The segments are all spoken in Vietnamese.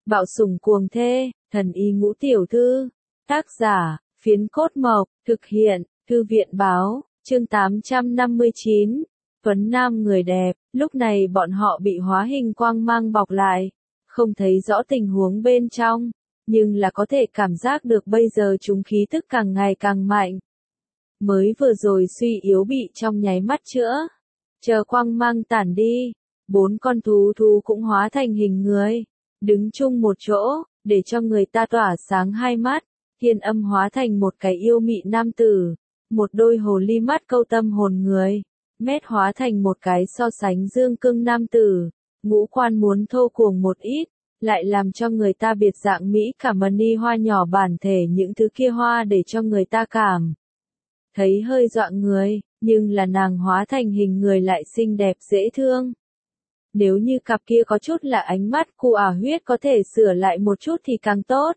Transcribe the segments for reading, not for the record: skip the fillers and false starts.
Bạo sủng cuồng thê, thần y ngũ tiểu thư. Tác giả, Phiến Cốt Mộc, thực hiện, Thư viện báo, chương 859. Tuấn Nam người đẹp, lúc này bọn họ bị hóa hình quang mang bọc lại, không thấy rõ tình huống bên trong, nhưng là có thể cảm giác được bây giờ chúng khí tức càng ngày càng mạnh. Mới vừa rồi suy yếu bị trong nháy mắt chữa, chờ quang mang tản đi, 4 con thú cũng hóa thành hình người, đứng chung một chỗ, để cho người ta tỏa sáng hai mắt. Thiên Âm hóa thành một cái yêu mị nam tử, một đôi hồ ly mắt câu tâm hồn người. Mét hóa thành một cái so sánh dương cương nam tử, ngũ quan muốn thô cuồng một ít, lại làm cho người ta biệt dạng mỹ cảm mani hoa nhỏ bản thể những thứ kia hoa để cho người ta cảm thấy hơi dọa người, nhưng là nàng hóa thành hình người lại xinh đẹp dễ thương. Nếu như cặp kia có chút là ánh mắt cu huyết có thể sửa lại một chút thì càng tốt.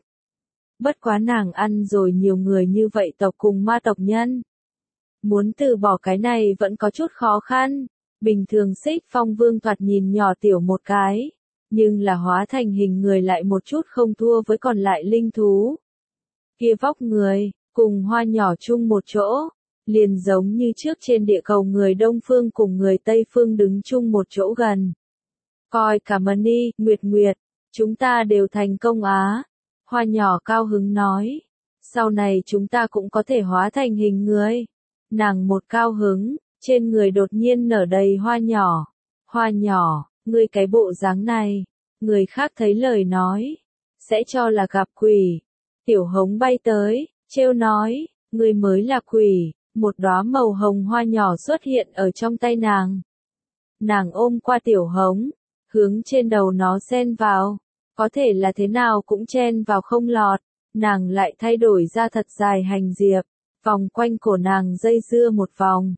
Bất quá nàng ăn rồi nhiều người như vậy tộc cùng ma tộc nhân. Muốn từ bỏ cái này vẫn có chút khó khăn. Bình thường Xích Phong Vương thoạt nhìn nhỏ tiểu một cái, nhưng là hóa thành hình người lại một chút không thua với còn lại linh thú. Kia vóc người, cùng hoa nhỏ chung một chỗ, liền giống như trước trên địa cầu người Đông Phương cùng người Tây Phương đứng chung một chỗ gần. Coi cả Mani, Nguyệt, chúng ta đều thành công á. Hoa nhỏ cao hứng nói, sau này chúng ta cũng có thể hóa thành hình người. Nàng một cao hứng, trên người đột nhiên nở đầy hoa nhỏ. Hoa nhỏ, ngươi cái bộ dáng này, người khác thấy lời nói, sẽ cho là gặp quỷ. Tiểu Hống bay tới, trêu nói, ngươi mới là quỷ. Một đóa màu hồng hoa nhỏ xuất hiện ở trong tay nàng. Nàng ôm qua Tiểu Hống, hướng trên đầu nó xen vào. Có thể là thế nào cũng chen vào không lọt, nàng lại thay đổi ra thật dài hành diệp, vòng quanh cổ nàng dây dưa một vòng.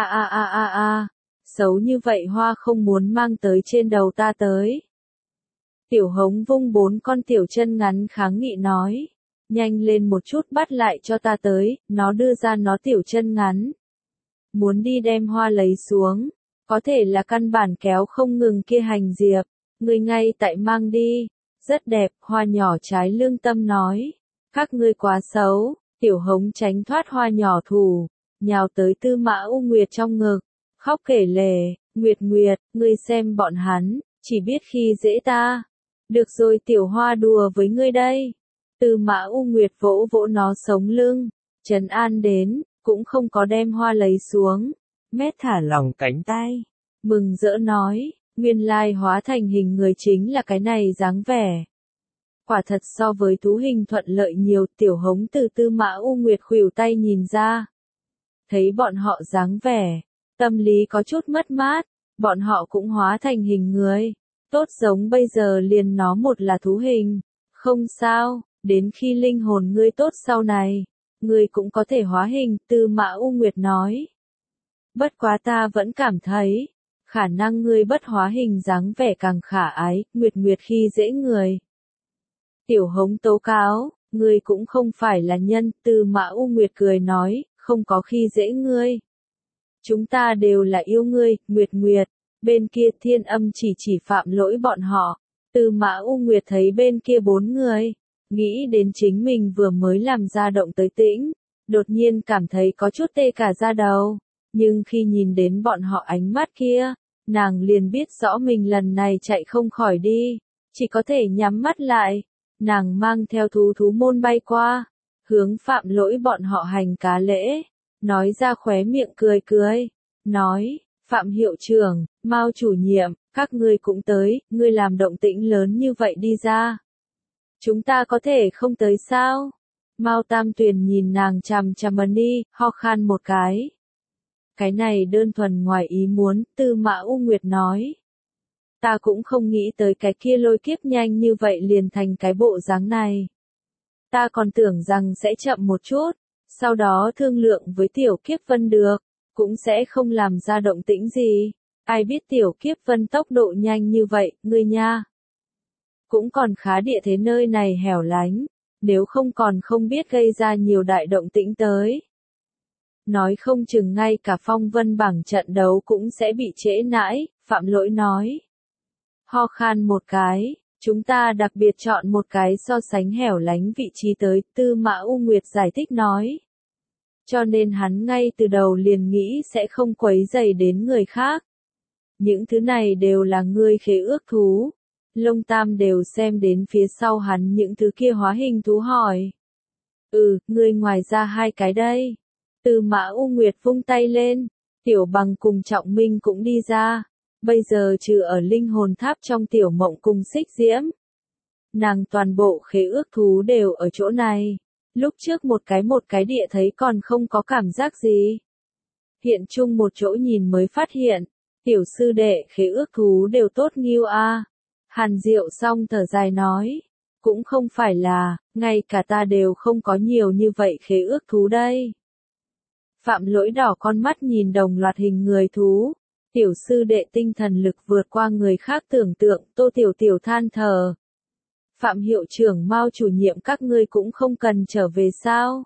Xấu như vậy hoa không muốn mang tới trên đầu ta tới. Tiểu Hống vung 4 con tiểu chân ngắn kháng nghị nói, nhanh lên một chút bắt lại cho ta tới. Nó đưa ra nó tiểu chân ngắn, muốn đi đem hoa lấy xuống, có thể là căn bản kéo không ngừng kia hành diệp. Ngươi ngay tại mang đi, rất đẹp. Hoa nhỏ trái lương tâm nói, các ngươi quá xấu. Tiểu Hống tránh thoát hoa nhỏ thủ, nhào tới Tư Mã U Nguyệt trong ngực, khóc kể lể, Nguyệt, ngươi xem bọn hắn, chỉ biết khi dễ ta. Được rồi tiểu hoa đùa với ngươi đây. Tư Mã U Nguyệt vỗ vỗ nó sống lưng, trấn an đến, cũng không có đem hoa lấy xuống. Mét thả lỏng cánh tay, mừng rỡ nói, nguyên lai hóa thành hình người chính là cái này dáng vẻ. Quả thật so với thú hình thuận lợi nhiều. Tiểu Hống từ Tư Mã U Nguyệt khuỷu tay nhìn ra, thấy bọn họ dáng vẻ, tâm lý có chút mất mát. Bọn họ cũng hóa thành hình người, tốt giống bây giờ liền nó một là thú hình. Không sao, đến khi linh hồn ngươi tốt sau này, ngươi cũng có thể hóa hình. Tư Mã U Nguyệt nói, bất quá ta vẫn cảm thấy, khả năng ngươi bất hóa hình dáng vẻ càng khả ái. Nguyệt khi dễ người. Tiểu Hống tố cáo, ngươi cũng không phải là nhân. Tư Mã U Nguyệt cười nói, không có khi dễ ngươi. Chúng ta đều là yêu ngươi. Nguyệt. Bên kia Thiên Âm chỉ Phạm Lỗi bọn họ. Tư Mã U Nguyệt thấy bên kia 4 người, nghĩ đến chính mình vừa mới làm ra động tới tĩnh, đột nhiên cảm thấy có chút tê cả da đầu. Nhưng khi nhìn đến bọn họ ánh mắt kia, nàng liền biết rõ mình lần này chạy không khỏi đi, chỉ có thể nhắm mắt lại. Nàng mang theo thú môn bay qua, hướng Phạm Lỗi bọn họ hành cá lễ, nói ra khóe miệng cười, nói, Phạm hiệu trưởng, Mao chủ nhiệm, các ngươi cũng tới, ngươi làm động tĩnh lớn như vậy đi ra. Chúng ta có thể không tới sao? Mao Tam Tuyền nhìn nàng chằm đi, ho khan một cái. Cái này đơn thuần ngoài ý muốn. Tư Mã U Nguyệt nói, ta cũng không nghĩ tới cái kia lôi kiếp nhanh như vậy liền thành cái bộ dáng này. Ta còn tưởng rằng sẽ chậm một chút, sau đó thương lượng với Tiểu Kiếp Vân được, cũng sẽ không làm ra động tĩnh gì. Ai biết Tiểu Kiếp Vân tốc độ nhanh như vậy, ngươi nha. Cũng còn khá địa thế nơi này hẻo lánh, nếu không còn không biết gây ra nhiều đại động tĩnh tới. Nói không chừng ngay cả phong vân bảng trận đấu cũng sẽ bị trễ nãi. Phạm Lỗi nói. Ho khan một cái, Chúng ta đặc biệt chọn một cái so sánh hẻo lánh vị trí tới, Tư Mã U Nguyệt giải thích nói. Cho nên hắn ngay từ đầu liền nghĩ sẽ không quấy rầy đến người khác. Những thứ này đều là ngươi khế ước thú. Lông Tam đều xem đến phía sau hắn những thứ kia hóa hình thú hỏi. Ngươi ngoài ra hai cái đây. Tư Mã U Nguyệt vung tay lên, Tiểu Bằng cùng Trọng Minh cũng đi ra. Bây giờ trừ ở linh hồn tháp trong Tiểu Mộng cùng Xích Diễm. Nàng toàn bộ khế ước thú đều ở chỗ này. Lúc trước một cái địa thấy còn không có cảm giác gì. Hiện chung một chỗ nhìn mới phát hiện. Tiểu sư đệ khế ước thú đều tốt nghiêu a. Hàn Diệu xong thở dài nói. Cũng không phải là, ngay cả ta đều không có nhiều như vậy khế ước thú đây. Phạm Lỗi đỏ con mắt nhìn đồng loạt hình người thú. Tiểu sư đệ tinh thần lực vượt qua người khác tưởng tượng, Tô Tiểu Tiểu than thở. Phạm hiệu trưởng Mao chủ nhiệm các ngươi cũng không cần trở về sao.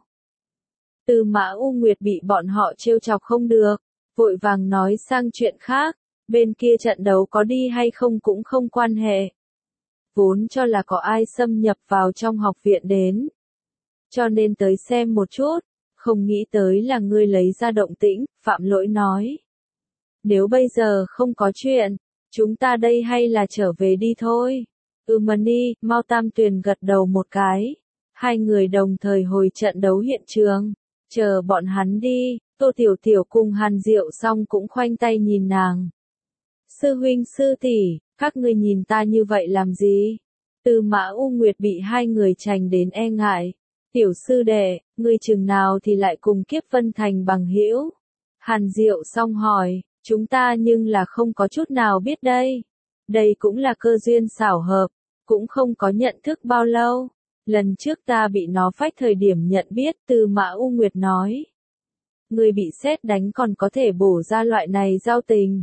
Tư Mã U Nguyệt bị bọn họ trêu chọc không được, vội vàng nói sang chuyện khác, bên kia trận đấu có đi hay không cũng không quan hệ. Vốn cho là có ai xâm nhập vào trong học viện đến. Cho nên tới xem một chút, không nghĩ tới là ngươi lấy ra động tĩnh, Phạm Lỗi nói. Nếu bây giờ không có chuyện, chúng ta đây hay là trở về đi thôi. Mani, Mao Tam Tuyền gật đầu một cái. Hai người đồng thời hồi trận đấu hiện trường. Chờ bọn hắn đi, Tô Tiểu Tiểu cùng Hàn Diệu xong cũng khoanh tay nhìn nàng. Sư huynh sư tỷ, các ngươi nhìn ta như vậy làm gì? Tư Mã U Nguyệt bị hai người chành đến e ngại. Tiểu sư đệ, ngươi chừng nào thì lại cùng Kiếp Vân thành bằng hữu? Hàn Diệu xong hỏi, chúng ta nhưng là không có chút nào biết đây. Đây cũng là cơ duyên xảo hợp, cũng không có nhận thức bao lâu. Lần trước ta bị nó phách thời điểm nhận biết, Tư Mã U Nguyệt nói. Ngươi bị sét đánh còn có thể bổ ra loại này giao tình.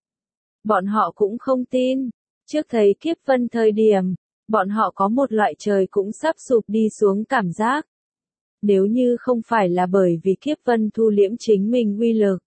Bọn họ cũng không tin. Trước thấy Kiếp Vân thời điểm, bọn họ có một loại trời cũng sắp sụp đi xuống cảm giác. Nếu như không phải là bởi vì Kiếp Vân thu liễm chính mình uy lực.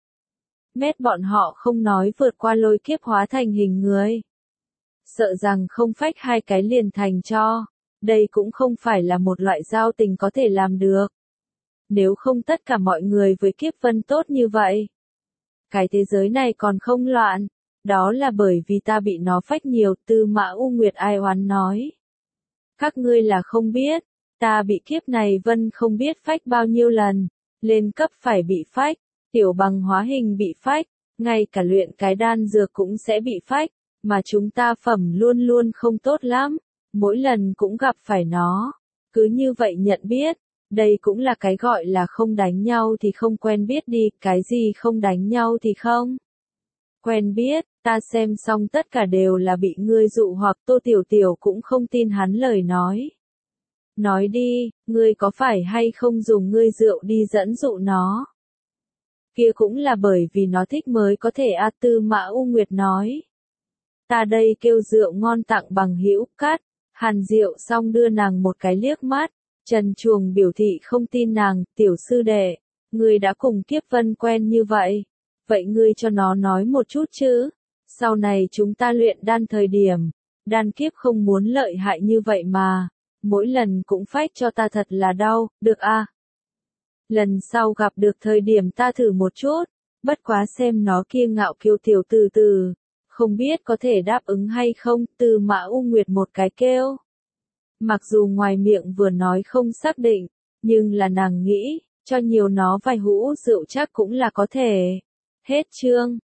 Bọn họ không nói vượt qua lôi kiếp hóa thành hình người. Sợ rằng không phách hai cái liền thành cho. Đây cũng không phải là một loại giao tình có thể làm được. Nếu không tất cả mọi người với Kiếp Vân tốt như vậy. Cái thế giới này còn không loạn. Đó là bởi vì ta bị nó phách nhiều, Tư Mã U Nguyệt ai oán nói. Các ngươi là không biết, ta bị Kiếp này Vân không biết phách bao nhiêu lần. Lên cấp phải bị phách, Tiểu Bằng hóa hình bị phách, ngay cả luyện cái đan dược cũng sẽ bị phách, mà chúng ta phẩm luôn luôn không tốt lắm, mỗi lần cũng gặp phải nó. Cứ như vậy nhận biết, đây cũng là cái gọi là không đánh nhau thì không quen biết đi, cái gì không đánh nhau thì không quen biết, ta xem xong tất cả đều là bị ngươi dụ hoặc Tô Tiểu Tiểu cũng không tin hắn lời nói. Nói đi, ngươi có phải hay không dùng ngươi rượu đi dẫn dụ nó? Kia cũng là bởi vì nó thích mới có thể Tư Mã U Nguyệt nói. Ta đây kêu rượu ngon tặng bằng hữu cát, Hàn Diệu xong đưa nàng một cái liếc mắt, Trần Chuồng biểu thị không tin nàng, tiểu sư đệ, ngươi đã cùng Kiếp Vân quen như vậy, vậy ngươi cho nó nói một chút chứ, sau này chúng ta luyện đan thời điểm, đan kiếp không muốn lợi hại như vậy mà, mỗi lần cũng phách cho ta thật là đau, được à? Lần sau gặp được thời điểm ta thử một chút, bất quá xem nó kia ngạo kiêu tiểu từ từ, không biết có thể đáp ứng hay không, Tư Mã U Nguyệt một cái kêu. Mặc dù ngoài miệng vừa nói không xác định, nhưng là nàng nghĩ, cho nhiều nó vài hũ rượu chắc cũng là có thể. Hết chương.